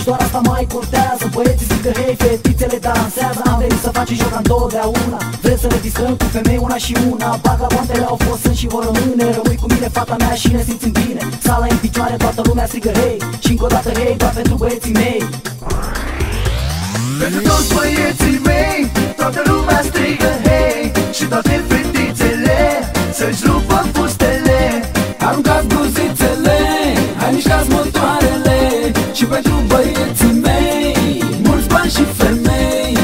și doar asta mai contează. Băieții zic că hei, fetițele dansează. Am venit să facem joc întotdeauna. Vrem să ne distrăm cu femei una și una. Vagabondele au fost, sunt și vor rămâne. Rămâi cu mine, fata mea, și ne simțim bine. Sala în picioare, toată lumea strigă hei. Și încă o dată hei, doar pentru băieții mei. Pentru toți băieții mei, toată lumea strigă hei. Și toate fetițele să-și rupă fustele. Aruncați bluzițele, hai mișcați motoarele. Și pentru băieții mei, mulți bani și femei.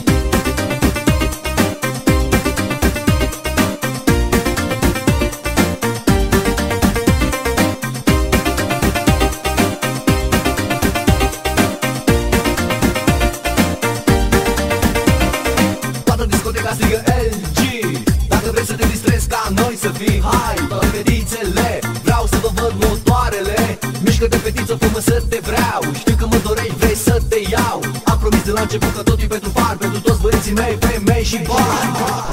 Toată discoteca strigă LG. Dacă vrei să te distrezi ca noi să fii, hai, toate fetițele, vreau să vă văd motoarele. Mișcă-te fetiță, fă-mă să te vreau. Știu că mă dorești, vrei să te iau. Am promis de la început că totul e pentru bani. Pentru toți băieții mei, femei și bani.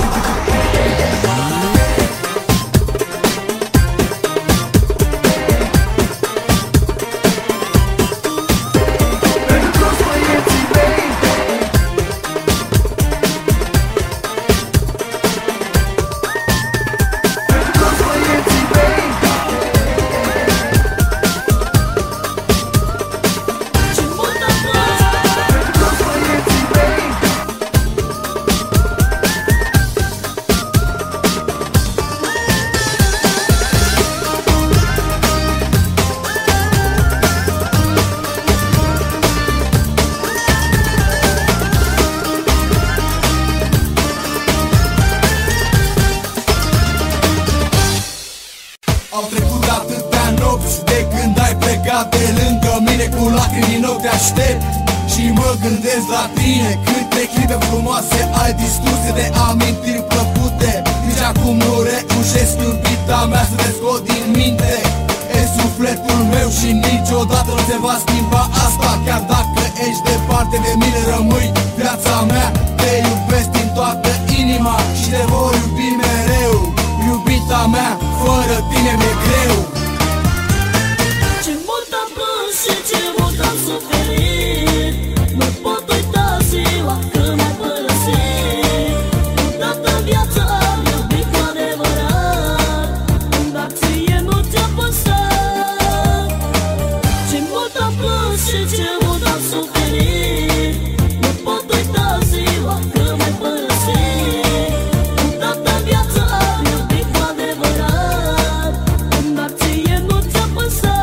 Au trecut atâtea nopți de când ai plecat de lângă mine. Cu lacrimi în ochi te aștept și mă gândesc la tine. Câte clipe frumoase ai, discurse de amintiri plăcute. Nici acum nu reușesc, iubita mea, să te scot din minte. E sufletul meu și niciodată nu se va schimba asta. Chiar dacă ești departe de mine, rămâi viața mea. Te iubesc din toată inima și te voi iubi mereu. Iubita mea, fără tine mi-e greu. Ce mult am plâns și ce mult am suferit. Nu pot uita ziua când m-ai părăsit. Odată în viață am iubit cu adevărat, dar ție nu ți-a păsat. Ce mult am plâns și ce mult am suferit. Nu pot uita ziua când m-ai părăsit. Odată în viață am iubit cu adevărat, dar ție nu ți-a păsat.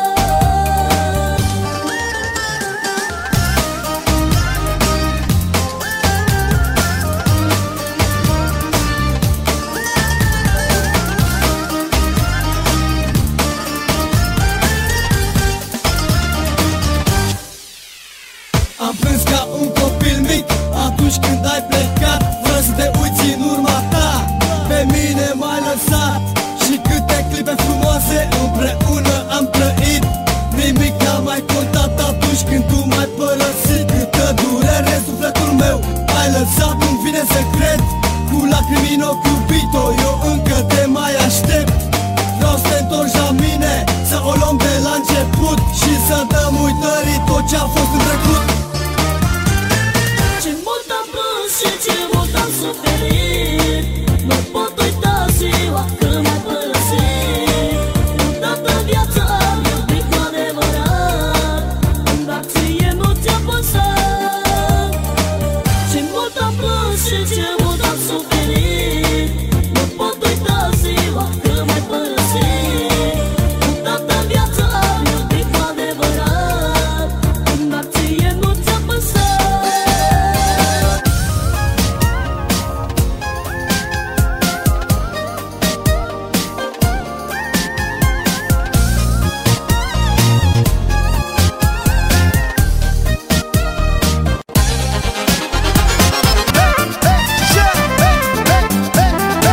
Am plâns ca un copil mic atunci când ai plecat, fără să te uiți în urma ta. Pe mine m-ai lăsat și câte clipe frumoase împreună am trăit. Nimic n-a mai contat atunci când tu m-ai părăsit. Câtă durere în sufletul meu ai lăsat, nu-mi vine să cred. Cu lacrimi în ochi, iubito, eu încă te mai aștept. Vreau să te întorci la mine, să o luăm de la început și să dăm uitării tot ce-a fost